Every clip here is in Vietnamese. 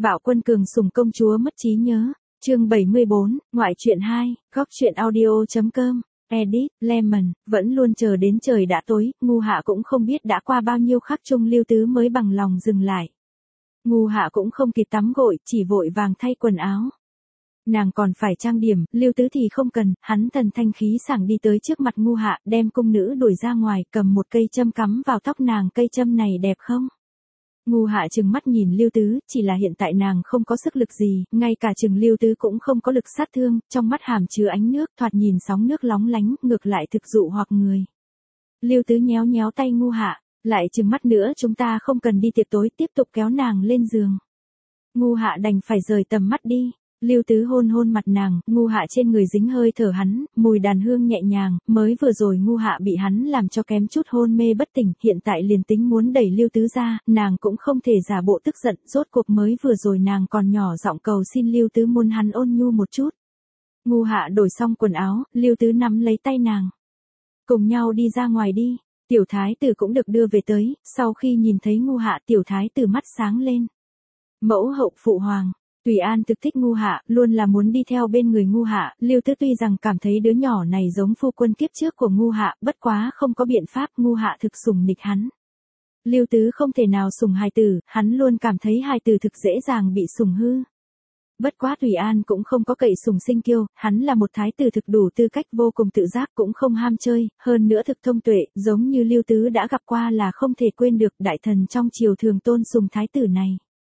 Bạo Quân cường sủng công chúa mất trí nhớ. Chương 74, ngoại truyện 2, góc truyện audio.com. Edit, Lemon, vẫn luôn chờ đến trời đã tối, Ngu Hạ cũng không biết đã qua bao nhiêu khắc chung Lưu Tứ mới bằng lòng dừng lại. Ngu Hạ cũng không kịp tắm gội, chỉ vội vàng thay quần áo. Nàng còn phải trang điểm, Lưu Tứ thì không cần, hắn thần thanh khí sảng đi tới trước mặt Ngu Hạ, đem cung nữ đuổi ra ngoài, cầm một cây châm cắm vào tóc nàng, cây châm này đẹp không? Ngu Hạ trừng mắt nhìn Lưu Tứ, chỉ là hiện tại nàng không có sức lực gì, ngay cả chừng Lưu Tứ cũng không có lực sát thương, trong mắt hàm chứa ánh nước, thoạt nhìn sóng nước lóng lánh, ngược lại thực dụ hoặc người. Lưu Tứ nhéo nhéo tay Ngu Hạ, lại trừng mắt nữa, chúng ta không cần đi tiệc tối, tiếp tục kéo nàng lên giường. Ngu Hạ đành phải rời tầm mắt đi. Lưu Tứ hôn hôn mặt nàng, Ngu Hạ trên người dính hơi thở hắn, mùi đàn hương nhẹ nhàng, mới vừa rồi Ngu Hạ bị hắn làm cho kém chút hôn mê bất tỉnh, hiện tại liền tính muốn đẩy Lưu Tứ ra, nàng cũng không thể giả bộ tức giận, rốt cuộc mới vừa rồi nàng còn nhỏ giọng cầu xin Lưu Tứ muốn hắn ôn nhu một chút. Ngu Hạ đổi xong quần áo, Lưu Tứ nắm lấy tay nàng. Cùng nhau đi ra ngoài đi, tiểu thái tử cũng được đưa về tới, sau khi nhìn thấy Ngu Hạ tiểu thái tử mắt sáng lên. Mẫu hậu phụ hoàng. Tùy An thực thích Ngu Hạ, luôn là muốn đi theo bên người Ngu Hạ, Lưu Tứ tuy rằng cảm thấy đứa nhỏ này giống phu quân kiếp trước của Ngu Hạ, bất quá không có biện pháp, Ngu Hạ thực sủng nịch hắn. Lưu Tứ không thể nào sủng hài tử, hắn luôn cảm thấy hài tử thực dễ dàng bị sủng hư. Bất quá Tùy An cũng không có cậy sủng sinh kiêu, hắn là một thái tử thực đủ tư cách, vô cùng tự giác, cũng không ham chơi, hơn nữa thực thông tuệ, giống như Lưu Tứ đã gặp qua là không thể quên được, đại thần trong triều thường tôn sùng thái tử này.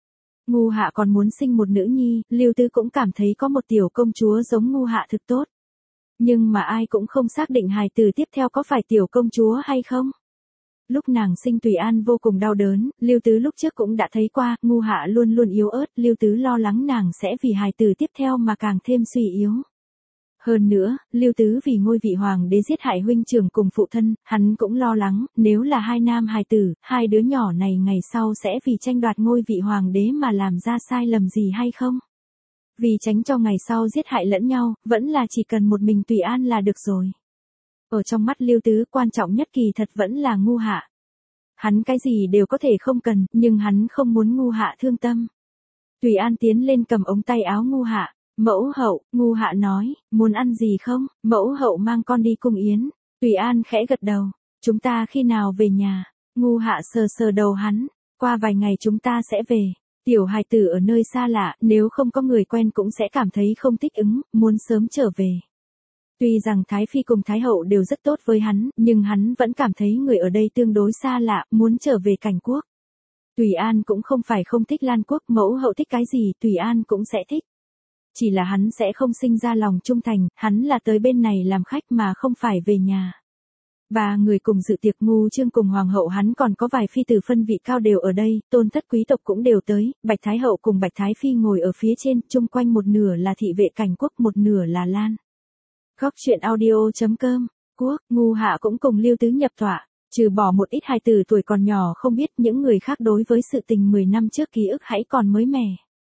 Ngu Hạ còn muốn sinh một nữ nhi, Lưu Tứ cũng cảm thấy có một tiểu công chúa giống Ngu Hạ thực tốt. Nhưng mà ai cũng không xác định hài tử tiếp theo có phải tiểu công chúa hay không. Lúc nàng sinh Tùy An vô cùng đau đớn, Lưu Tứ lúc trước cũng đã thấy qua, Ngu Hạ luôn luôn yếu ớt, Lưu Tứ lo lắng nàng sẽ vì hài tử tiếp theo mà càng thêm suy yếu. Hơn nữa, Lưu Tứ vì ngôi vị hoàng đế giết hại huynh trưởng cùng phụ thân, hắn cũng lo lắng, nếu là hai nam hài tử, hai đứa nhỏ này ngày sau sẽ vì tranh đoạt ngôi vị hoàng đế mà làm ra sai lầm gì hay không? Vì tránh cho ngày sau giết hại lẫn nhau, vẫn là chỉ cần một mình Tùy An là được rồi. Ở trong mắt Lưu Tứ quan trọng nhất kỳ thật vẫn là Ngu Hạ. Hắn cái gì đều có thể không cần, nhưng hắn không muốn Ngu Hạ thương tâm. Tùy An tiến lên cầm ống tay áo Ngu Hạ. Mẫu hậu, Ngu Hạ nói, muốn ăn gì không? Mẫu hậu mang con đi cung yến. Tùy An khẽ gật đầu. Chúng ta khi nào về nhà? Ngu Hạ sờ sờ đầu hắn. Qua vài ngày chúng ta sẽ về. Tiểu hài tử ở nơi xa lạ, nếu không có người quen cũng sẽ cảm thấy không thích ứng, muốn sớm trở về. Tuy rằng Thái Phi cùng Thái Hậu đều rất tốt với hắn, nhưng hắn vẫn cảm thấy người ở đây tương đối xa lạ, muốn trở về Cảnh Quốc. Tùy An cũng không phải không thích Lan Quốc, mẫu hậu thích cái gì, Tùy An cũng sẽ thích. Chỉ là hắn sẽ không sinh ra lòng trung thành, hắn là tới bên này làm khách mà không phải về nhà. Ba người cùng dự tiệc, Ngu Trương cùng hoàng hậu hắn còn có vài phi tử phân vị cao đều ở đây, tôn thất quý tộc cũng đều tới, Bạch Thái Hậu cùng Bạch Thái Phi ngồi ở phía trên, chung quanh một nửa là thị vệ Cảnh Quốc, một nửa là Lan. Góc truyện audio.com, Quốc, Ngu Hạ cũng cùng Lưu Tứ nhập tọa, trừ bỏ một ít hài tử tuổi còn nhỏ không biết, những người khác đối với sự tình 10 năm trước ký ức hãy còn mới mẻ.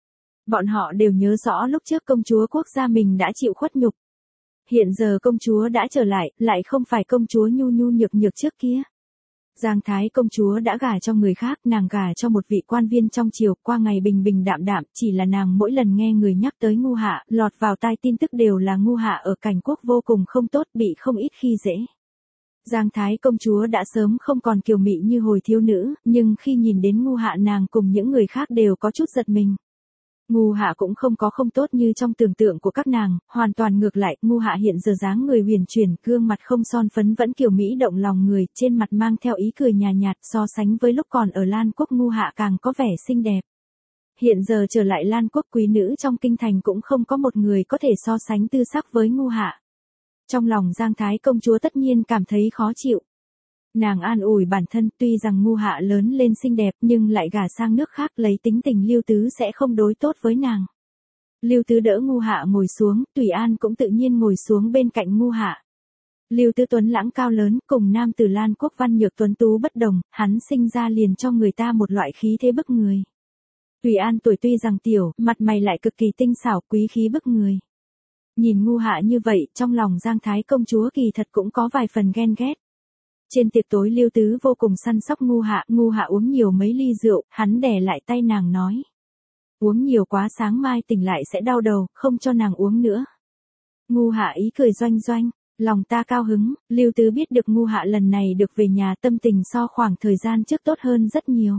Bọn họ đều nhớ rõ lúc trước công chúa quốc gia mình đã chịu khuất nhục. Hiện giờ công chúa đã trở lại không phải công chúa nhu nhu nhược nhược trước kia. Giang Thái công chúa đã gả cho người khác, nàng gả cho một vị quan viên trong triều, qua ngày bình bình đạm đạm, chỉ là nàng mỗi lần nghe người nhắc tới Ngu Hạ, lọt vào tai tin tức đều là Ngu Hạ ở Cảnh Quốc vô cùng không tốt, bị không ít khi dễ. Giang Thái công chúa đã sớm không còn kiều mị như hồi thiếu nữ, nhưng khi nhìn đến Ngu Hạ nàng cùng những người khác đều có chút giật mình. Ngu Hạ cũng không có không tốt như trong tưởng tượng của các nàng, hoàn toàn ngược lại, Ngu Hạ hiện giờ dáng người huyền chuyển, gương mặt không son phấn vẫn kiều mỹ động lòng người, trên mặt mang theo ý cười nhàn nhạt, so sánh với lúc còn ở Lan Quốc Ngu Hạ càng có vẻ xinh đẹp. Hiện giờ trở lại Lan Quốc, quý nữ trong kinh thành cũng không có một người có thể so sánh tư sắc với Ngu Hạ. Trong lòng Giang Thái công chúa tất nhiên cảm thấy khó chịu. Nàng an ủi bản thân, tuy rằng Ngu Hạ lớn lên xinh đẹp nhưng lại gả sang nước khác, lấy tính tình Lưu Tứ sẽ không đối tốt với nàng. Lưu Tứ đỡ Ngu Hạ ngồi xuống, Tùy An cũng tự nhiên ngồi xuống bên cạnh Ngu Hạ. Lưu Tứ tuấn lãng cao lớn, cùng nam tử Lan Quốc văn nhược tuấn tú bất đồng, hắn sinh ra liền cho người ta một loại khí thế bức người. Tùy An tuổi tuy rằng tiểu, mặt mày lại cực kỳ tinh xảo, quý khí bức người. Nhìn Ngu Hạ như vậy, trong lòng Giang Thái công chúa kỳ thật cũng có vài phần ghen ghét. Trên tiệc tối Lưu Tứ vô cùng săn sóc Ngu Hạ uống nhiều mấy ly rượu, hắn đè lại tay nàng nói. Uống nhiều quá sáng mai tỉnh lại sẽ đau đầu, không cho nàng uống nữa. Ngu Hạ ý cười doanh doanh, lòng ta cao hứng, Lưu Tứ biết được Ngu Hạ lần này được về nhà tâm tình so khoảng thời gian trước tốt hơn rất nhiều.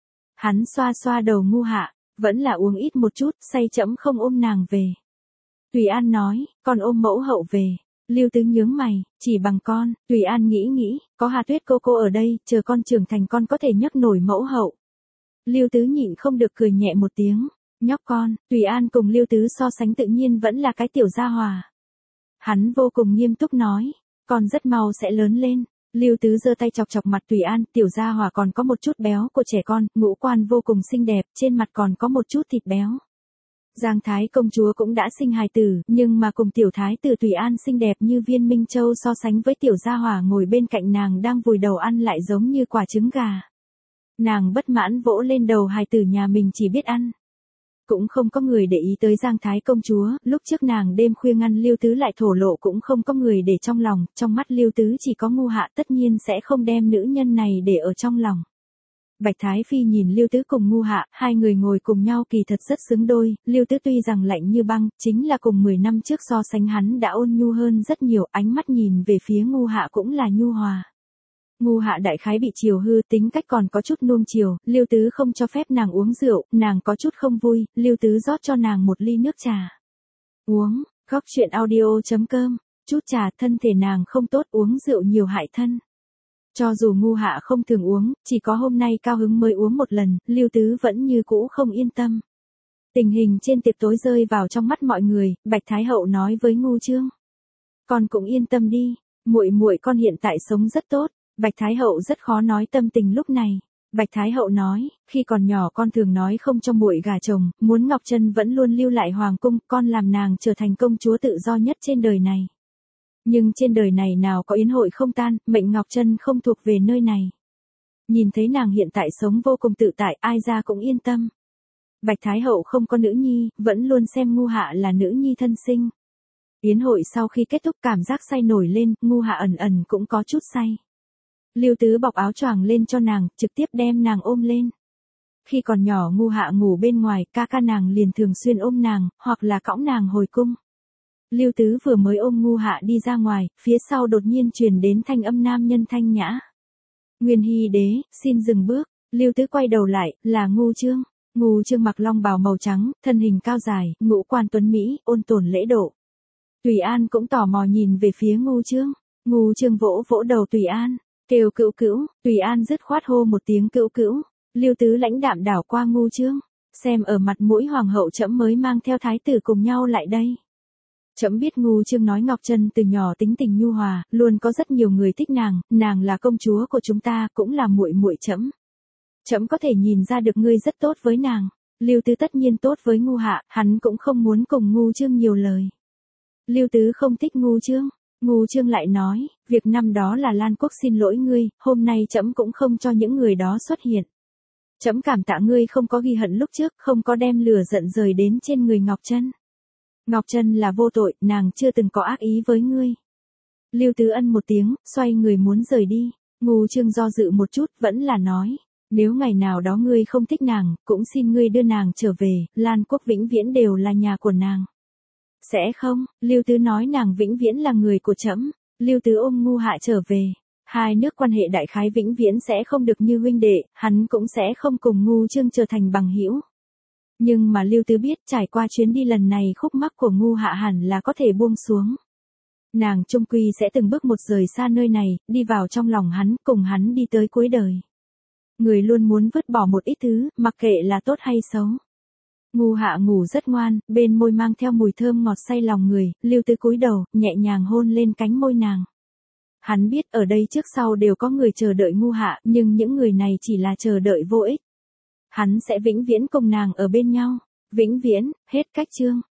Hắn xoa xoa đầu Ngu Hạ, vẫn là uống ít một chút, say chậm không ôm nàng về. Tùy An nói, con ôm mẫu hậu về. Lưu Tứ nhướng mày, chỉ bằng con, Tùy An nghĩ, có Hà Tuyết cô ở đây, chờ con trưởng thành con có thể nhấc nổi mẫu hậu. Lưu Tứ nhịn không được cười nhẹ một tiếng, nhóc con, Tùy An cùng Lưu Tứ so sánh tự nhiên vẫn là cái tiểu gia hòa. Hắn vô cùng nghiêm túc nói, con rất mau sẽ lớn lên. Lưu Tứ giơ tay chọc chọc mặt Tùy An, tiểu gia hòa còn có một chút béo của trẻ con, ngũ quan vô cùng xinh đẹp, trên mặt còn có một chút thịt béo. Giang Thái công chúa cũng đã sinh hài tử, nhưng mà cùng tiểu thái tử Tùy An xinh đẹp như viên Minh Châu so sánh với tiểu gia hỏa ngồi bên cạnh nàng đang vùi đầu ăn lại giống như quả trứng gà. Nàng bất mãn vỗ lên đầu hài tử nhà mình chỉ biết ăn. Cũng không có người để ý tới Giang Thái công chúa, lúc trước nàng đêm khuya ngăn Lưu Tứ lại thổ lộ cũng không có người để trong lòng, trong mắt Lưu Tứ chỉ có Ngu Hạ tất nhiên sẽ không đem nữ nhân này để ở trong lòng. Bạch Thái Phi nhìn Lưu Tứ cùng Ngu Hạ, hai người ngồi cùng nhau kỳ thật rất xứng đôi, Lưu Tứ tuy rằng lạnh như băng, chính là cùng 10 năm trước so sánh hắn đã ôn nhu hơn rất nhiều, ánh mắt nhìn về phía Ngu Hạ cũng là nhu hòa. Ngu Hạ đại khái bị chiều hư, tính cách còn có chút nuông chiều, Lưu Tứ không cho phép nàng uống rượu, nàng có chút không vui, Lưu Tứ rót cho nàng một ly nước trà. Uống, Góc Chuyện Audio.com, chút trà thân thể nàng không tốt, uống rượu nhiều hại thân. Cho dù Ngu Hạ không thường uống, chỉ có hôm nay cao hứng mới uống một lần, Lưu Tứ vẫn như cũ không yên tâm. Tình hình trên tiệc tối rơi vào trong mắt mọi người, Bạch Thái Hậu nói với Ngu Chương. Con cũng yên tâm đi, muội muội con hiện tại sống rất tốt. Bạch Thái Hậu rất khó nói tâm tình lúc này. Bạch Thái Hậu nói, khi còn nhỏ con thường nói không cho muội gả chồng, muốn Ngọc Trân vẫn luôn lưu lại hoàng cung, con làm nàng trở thành công chúa tự do nhất trên đời này. Nhưng trên đời này nào có yến hội không tan, mệnh Ngọc Trân không thuộc về nơi này. Nhìn thấy nàng hiện tại sống vô cùng tự tại, ai ra cũng yên tâm. Bạch Thái Hậu không có nữ nhi, vẫn luôn xem Ngu Hạ là nữ nhi thân sinh. Yến hội sau khi kết thúc cảm giác say nổi lên, Ngu Hạ ẩn ẩn cũng có chút say. Lưu Tứ bọc áo choàng lên cho nàng, trực tiếp đem nàng ôm lên. Khi còn nhỏ Ngu Hạ ngủ bên ngoài, ca ca nàng liền thường xuyên ôm nàng, hoặc là cõng nàng hồi cung. Lưu Tứ vừa mới ôm Ngu Hạ đi ra ngoài, phía sau đột nhiên truyền đến thanh âm nam nhân thanh nhã. Nguyên Hy đế, xin dừng bước. Lưu Tứ quay đầu lại, là Ngu Chương. Ngu Chương mặc long bào màu trắng, thân hình cao dài, ngũ quan tuấn mỹ, ôn tồn lễ độ. Tùy An cũng tò mò nhìn về phía Ngu Chương. Ngu Chương vỗ vỗ đầu Tùy An, kêu cữu cữu. Tùy An dứt khoát hô một tiếng cữu cữu. Lưu Tứ lãnh đạm đảo qua Ngu Chương, xem ở mặt mũi hoàng hậu trẫm mới mang theo thái tử cùng nhau lại đây. Trẫm biết Ngu Chương nói Ngọc Trân từ nhỏ tính tình nhu hòa, luôn có rất nhiều người thích nàng là công chúa của chúng ta, cũng là muội muội trẫm. Trẫm có thể nhìn ra được ngươi rất tốt với nàng. Lưu Tứ tất nhiên tốt với Ngu Hạ, hắn cũng không muốn cùng Ngu Chương nhiều lời. Lưu Tứ không thích Ngu Chương. Ngu Chương lại nói, việc năm đó là Lan Quốc xin lỗi ngươi, hôm nay trẫm cũng không cho những người đó xuất hiện. Trẫm cảm tạ ngươi không có ghi hận lúc trước, không có đem lửa giận rời đến trên người Ngọc Trân. Ngọc Trân là vô tội, nàng chưa từng có ác ý với ngươi. Lưu Tứ ân một tiếng, xoay người muốn rời đi. Ngu Chương do dự một chút, vẫn là nói, nếu ngày nào đó ngươi không thích nàng, cũng xin ngươi đưa nàng trở về, Lan Quốc vĩnh viễn đều là nhà của nàng. Sẽ không, Lưu Tứ nói nàng vĩnh viễn là người của trẫm. Lưu Tứ ôm Ngu Hạ trở về. Hai nước quan hệ đại khái vĩnh viễn sẽ không được như huynh đệ, hắn cũng sẽ không cùng Ngu Chương trở thành bằng hữu. Nhưng mà Lưu Tứ biết trải qua chuyến đi lần này khúc mắc của Ngu Hạ hẳn là có thể buông xuống. Nàng chung quy sẽ từng bước một rời xa nơi này, đi vào trong lòng hắn, cùng hắn đi tới cuối đời. Người luôn muốn vứt bỏ một ít thứ, mặc kệ là tốt hay xấu. Ngu Hạ ngủ rất ngoan, bên môi mang theo mùi thơm ngọt say lòng người, Lưu Tứ cúi đầu, nhẹ nhàng hôn lên cánh môi nàng. Hắn biết ở đây trước sau đều có người chờ đợi Ngu Hạ, nhưng những người này chỉ là chờ đợi vô ích. Hắn sẽ vĩnh viễn cùng nàng ở bên nhau. Vĩnh viễn, hết cách chương.